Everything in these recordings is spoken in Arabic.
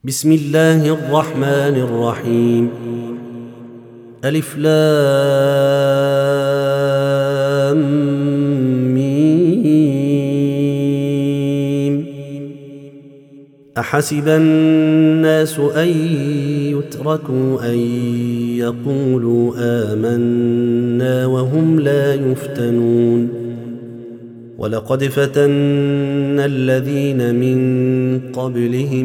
بسم الله الرحمن الرحيم. ألف لام ميم. أحسب الناس أن يتركوا أن يقولوا آمنا وهم لا يفتنون. ولقد فتنا الذين من قبلهم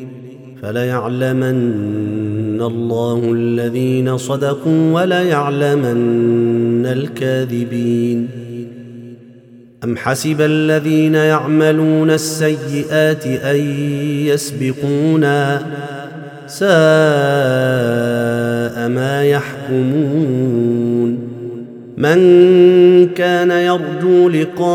فليعلمن الله الذين صدقوا وليعلمن الكاذبين. أم حسب الذين يعملون السيئات أن يسبقونا ساء ما يحكمون. من كان يرجو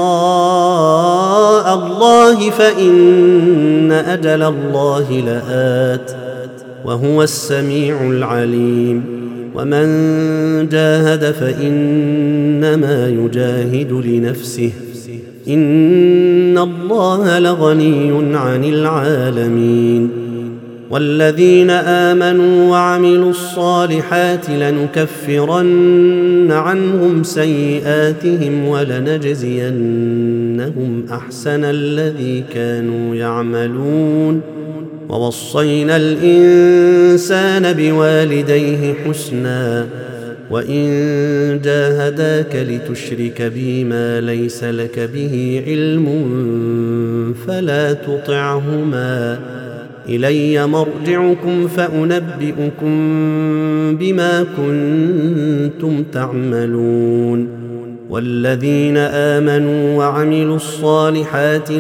لقاء الله فإن أجل الله لآت وهو السميع العليم. ومن جاهد فإنما يجاهد لنفسه إن الله لغني عن العالمين. والذين آمنوا وعملوا الصالحات لنكفرن عنهم سيئاتهم ولنجزينهم أحسن الذي كانوا يعملون. ووصينا الإنسان بوالديه حسنا وإن جاهداك لتشرك بي ما ليس لك به علم فلا تطعهما إلي مرجعكم فأنبئكم بما كنتم تعملون. والذين آمنوا وعملوا الصالحات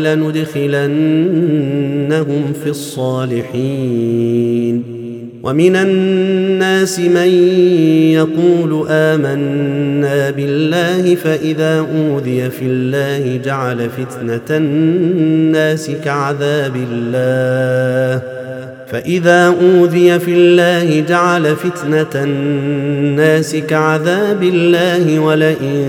لندخلنهم في الصالحين. ومن الناس من يقول آمنا بالله فإذا أوذي في الله جعل فتنة الناس كعذاب الله ولئن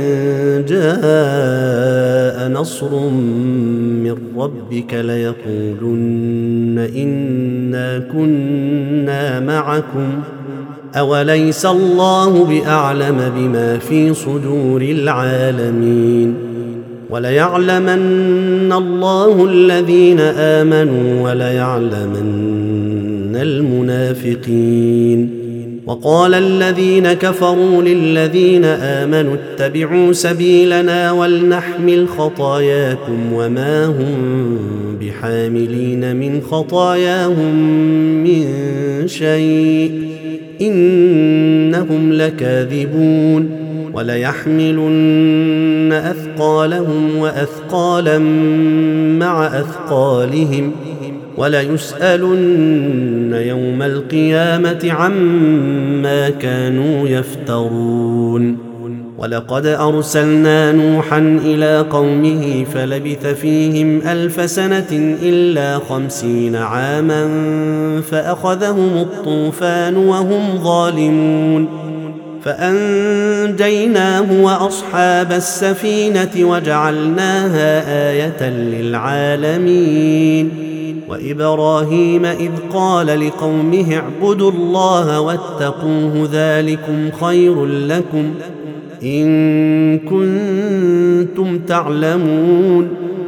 جاء نصر من ربك ليقولن إنا كنا معكم أوليس الله بأعلم بما في صدور العالمين. وليعلمن الله الذين آمنوا وليعلمن المنافقين. وقال الذين كفروا للذين آمنوا اتبعوا سبيلنا ولنحمل خطاياكم وما هم بحاملين من خطاياهم من شيء إنهم لكاذبون. وليحملن أثقالهم وأثقالا مع أثقالهم وليسألن يوم القيامة عما كانوا يفترون. ولقد أرسلنا نوحا إلى قومه فلبث فيهم 1000 سنة إلا 50 عاما فأخذهم الطوفان وهم ظالمون فأنجيناه وأصحاب السفينة وجعلناها آية للعالمين. وإبراهيم إذ قال لقومه اعبدوا الله واتقوه ذلكم خير لكم إن كنتم تعلمون.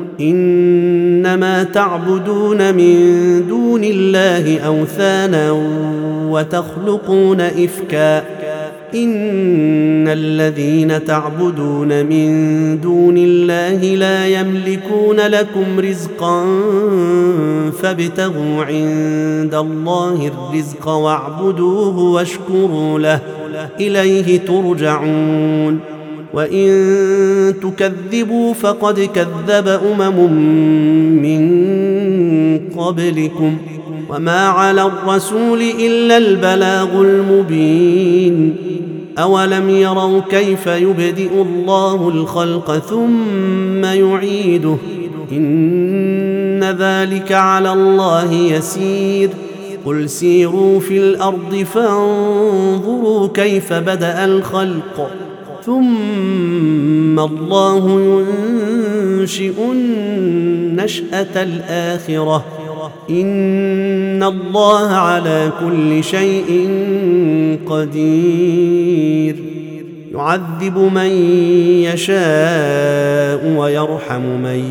إنما تعبدون من دون الله أوثانا وتخلقون إفكا إن الذين تعبدون من دون الله لا يملكون لكم رزقا فابتغوا عند الله الرزق واعبدوه واشكروا له إليه ترجعون. وإن تكذبوا فقد كذب من قبلكم وما على الرسول إلا البلاغ المبين. أولم يروا كيف يبدئ الله الخلق ثم يعيده إن ذلك على الله يسير. قل سيروا في الأرض فانظروا كيف بدأ الخلق ثم الله ينشئ النشأة الآخرة إن الله على كل شيء قدير يعذب من يشاء ويرحم من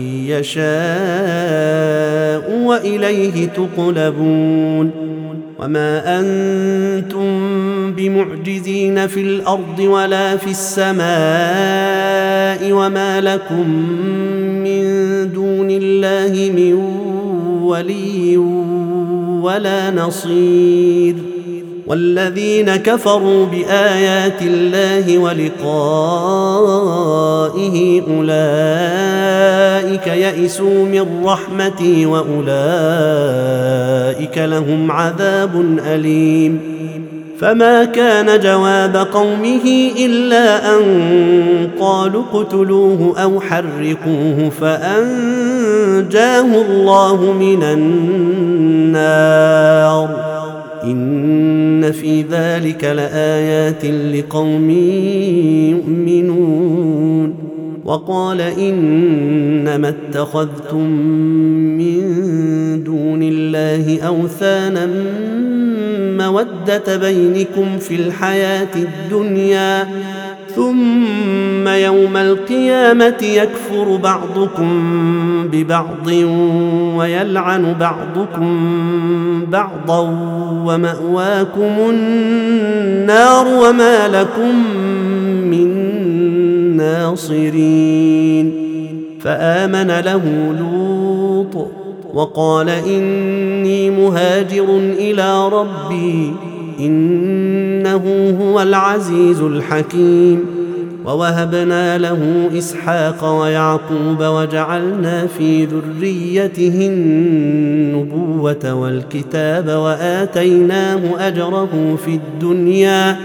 يشاء وإليه تقلبون وما أنتم بمعجزين في الأرض ولا في السماء وما لكم من دون الله من ولي ولا نصير والذين كفروا بآيات الله ولقائه أولئك يئسوا من رحمتي وأولئك لهم عذاب أليم فما كان جواب قومه إلا أن قالوا اقتلوه أو حرقوه فأنجاه الله من النار إن في ذلك لآيات لقوم يؤمنون وقال إنما اتخذتم من دون الله أوثانا مودة بينكم في الحياة الدنيا ثم يوم القيامة يكفر بعضكم ببعض ويلعن بعضكم بعضا ومأواكم النار وما لكم من ناصرين فآمن له لوط وقال إني مهاجر إلى ربي إنه هو العزيز الحكيم ووهبنا له إسحاق ويعقوب وجعلنا في ذريته النبوة والكتاب وآتيناه أجره في الدنيا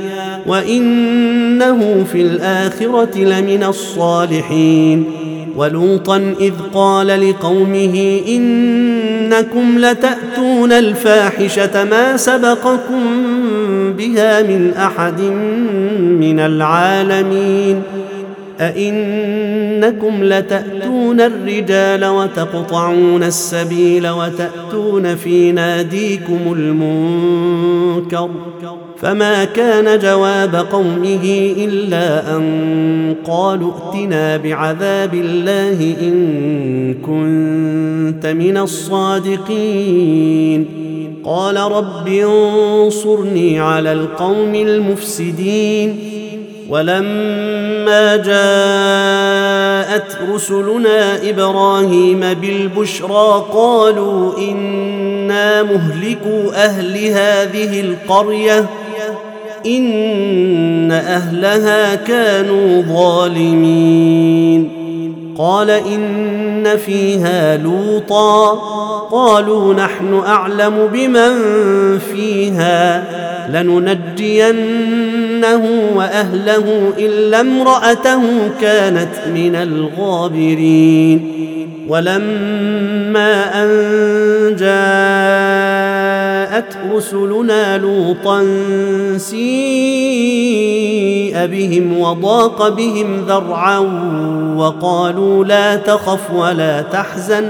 وإنه في الآخرة لمن الصالحين ولوطا إذ قال لقومه إنكم لتأتون الفاحشة ما سبقكم بها من أحد من العالمين أئنكم لتأتون الرجال وتقطعون السبيل وتأتون في ناديكم المنكر فما كان جواب قومه إلا أن قالوا ائتنا بعذاب الله إن كنت من الصادقين قال رب انصرني على القوم المفسدين ولما جاءت رسلنا إبراهيم بالبشرى قالوا إنا مهلكو أهل هذه القرية إن أهلها كانوا ظالمين قال إن فيها لوطا قالوا نحن أعلم بمن فيها لننجينه وأهله إلا امرأته كانت من الغابرين ولما أن جاءت رسلنا لوطا سيء بهم وضاق بهم ذرعا وقالوا لا تخف ولا تحزن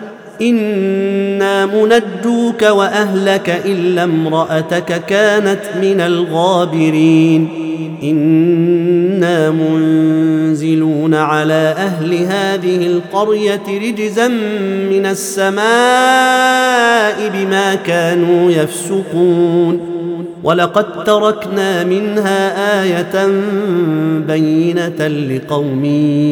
إنا منجوك وأهلك إلا امرأتك كانت من الغابرين إنا منزلون على أهل هذه القرية رجزا من السماء بما كانوا يفسقون ولقد تركنا منها آية بينة لقوم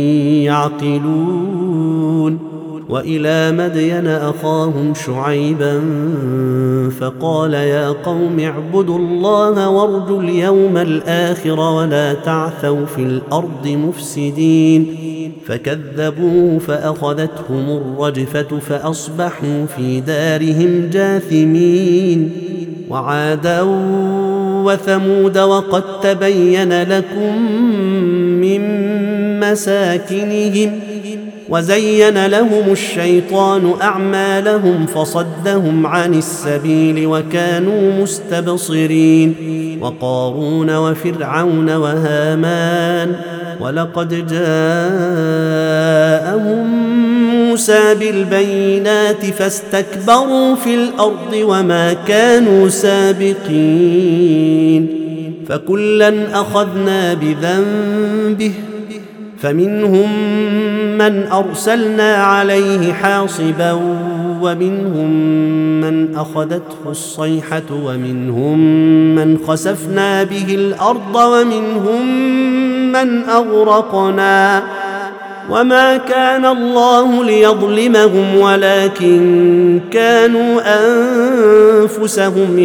يعقلون وإلى مدين أخاهم شعيبا فقال يا قوم اعبدوا الله وارجوا اليوم الآخر ولا تعثوا في الأرض مفسدين فكذبوه فأخذتهم الرجفة فأصبحوا في دارهم جاثمين وعادا وثمود وقد تبين لكم من مساكنهم وزين لهم الشيطان أعمالهم فصدهم عن السبيل وكانوا مستبصرين وقارون وفرعون وهامان ولقد جاءهم موسى بالبينات فاستكبروا في الأرض وما كانوا سابقين فكلا أخذنا بذنبه فمنهم من أرسلنا عليه حاصبا ومنهم من أخذته الصيحة ومنهم من خسفنا به الأرض ومنهم من أغرقنا وما كان الله ليظلمهم ولكن كانوا أنفسهم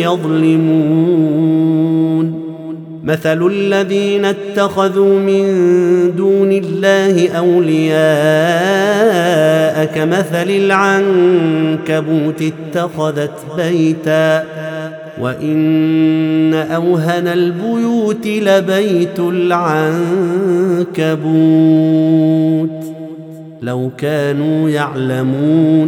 يظلمون مثل الذين اتخذوا من دون الله أولياء كمثل العنكبوت اتخذت بيتا وإن أوهن البيوت لبيت العنكبوت لو كانوا يعلمون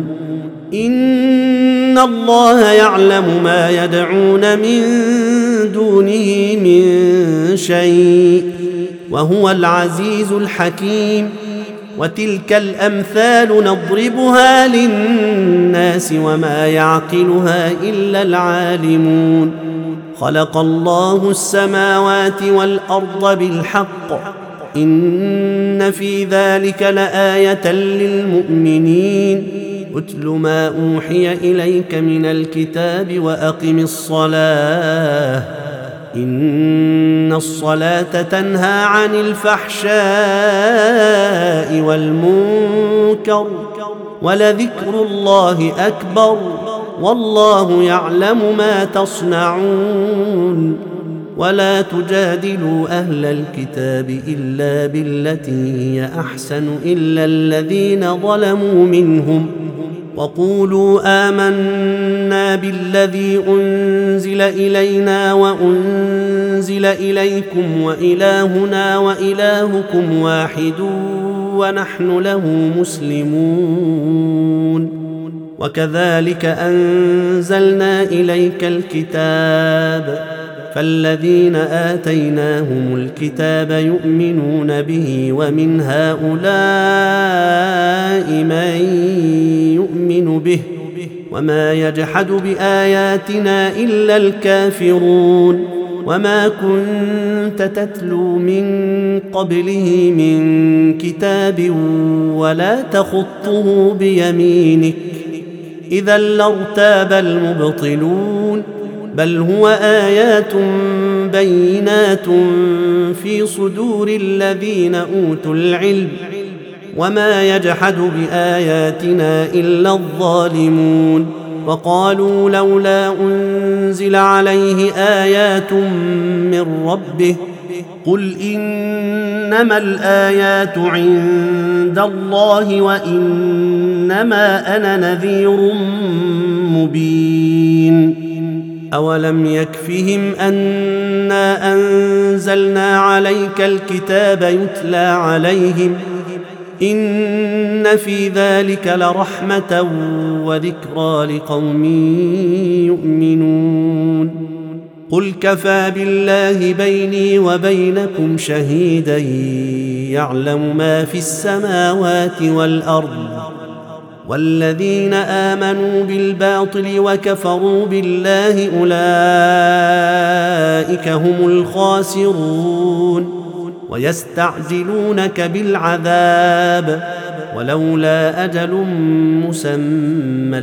إن الله يعلم ما يدعون من دونه من شيء وهو العزيز الحكيم وتلك الأمثال نضربها للناس وما يعقلها إلا العالمون خلق الله السماوات والأرض بالحق إن في ذلك لآية للمؤمنين اتل ما أوحي إليك من الكتاب وأقم الصلاة إن الصلاة تنهى عن الفحشاء والمنكر ولذكر الله أكبر والله يعلم ما تصنعون ولا تجادلوا أهل الكتاب إلا بالتي هي أحسن إلا الذين ظلموا منهم وقولوا آمنا بالذي أنزل إلينا وأنزل إليكم وإلهنا وإلهكم واحد ونحن له مسلمون وكذلك أنزلنا إليك الكتاب فالذين آتيناهم الكتاب يؤمنون به ومن هؤلاء من يؤمن به وما يجحد بآياتنا إلا الكافرون وما كنت تتلو من قبله من كتاب ولا تخطه بيمينك إذا لارتاب المبطلون بل هو آيات بينات في صدور الذين أوتوا العلم وما يجحد بآياتنا إلا الظالمون وقالوا لولا أنزل عليه آيات من ربه قل إنما الآيات عند الله وإنما أنا نذير مبين أولم يكفهم أنا أنزلنا عليك الكتاب يتلى عليهم إن في ذلك لرحمة وذكرى لقوم يؤمنون قل كفى بالله بيني وبينكم شهيدا يعلم ما في السماوات والأرض والذين آمنوا بالباطل وكفروا بالله أولئك هم الخاسرون ويستعجلونك بالعذاب ولولا أجل مسمى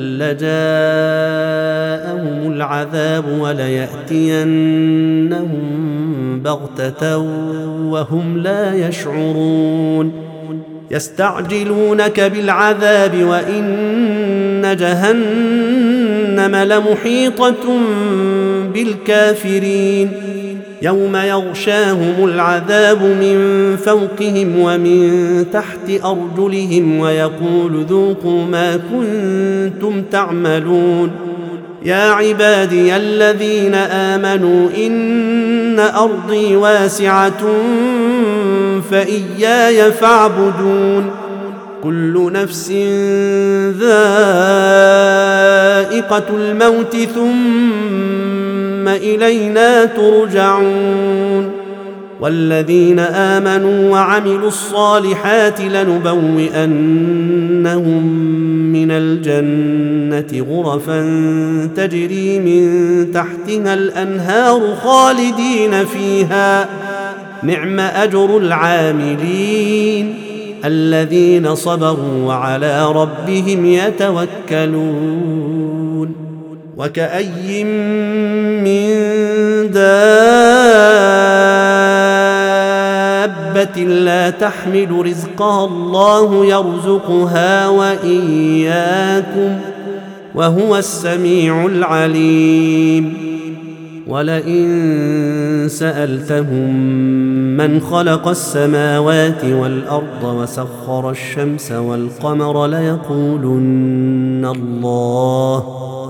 لجاءهم العذاب وليأتينهم بغتة وهم لا يشعرون يستعجلونك بالعذاب وإن جهنم لمحيطة بالكافرين يوم يغشاهم العذاب من فوقهم ومن تحت أرجلهم ويقول ذوقوا ما كنتم تعملون يا عبادي الذين آمنوا إن أرضي واسعة فإياي فاعبدون كل نفس ذائقة الموت ثم إلينا ترجعون والذين آمنوا وعملوا الصالحات لنبوئنهم من الجنة غرفا تجري من تحتها الأنهار خالدين فيها نعم أجر العاملين الذين صبروا وعلى ربهم يتوكلون وكأي من دابة لا تحمل رزقها الله يرزقها وإياكم وهو السميع العليم ولئن سألتهم من خلق السماوات والأرض وسخر الشمس والقمر ليقولن الله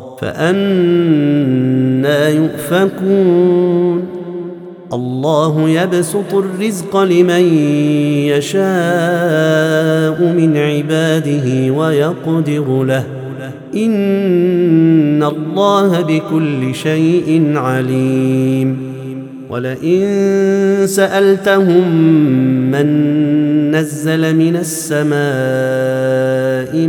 فأنى يؤفكون الله يبسط الرزق لمن يشاء من عباده ويقدر له إن الله بكل شيء عليم ولئن سألتهم من نزل من السماء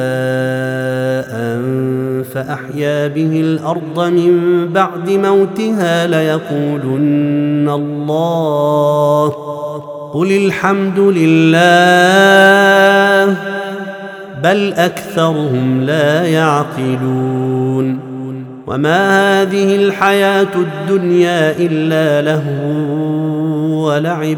ماء فأحيا به الأرض من بعد موتها ليقولن الله قل الحمد لله بل أكثرهم لا يعقلون وما هذه الحياة الدنيا إلا لهو ولعب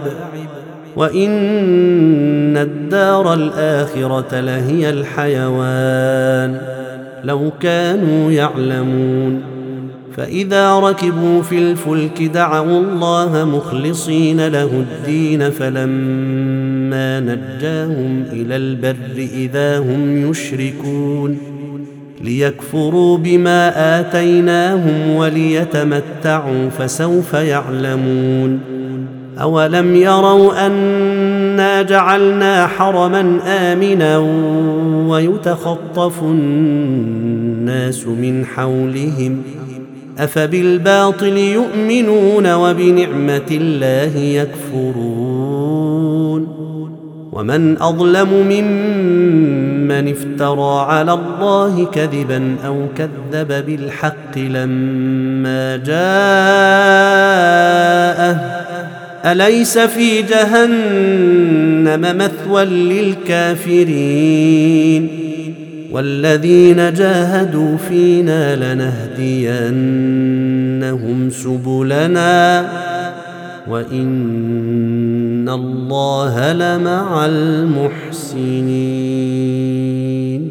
وإن الدار الآخرة لهي الحيوان لو كانوا يعلمون فإذا ركبوا في الفلك دعوا الله مخلصين له الدين فلما نجاهم إلى البر إذا هم يشركون ليكفروا بما آتيناهم وليتمتعوا فسوف يعلمون أولم يروا أنا جعلنا حرما آمنا ويتخطف الناس من حولهم أفبالباطل يؤمنون وبنعمة الله يكفرون ومن أظلم ممن افترى على الله كذبا أو كذب بالحق لما جاءه أليس في جهنم مثوى للكافرين والذين جاهدوا فينا لنهدينهم سبلنا وإن الله لمع المحسنين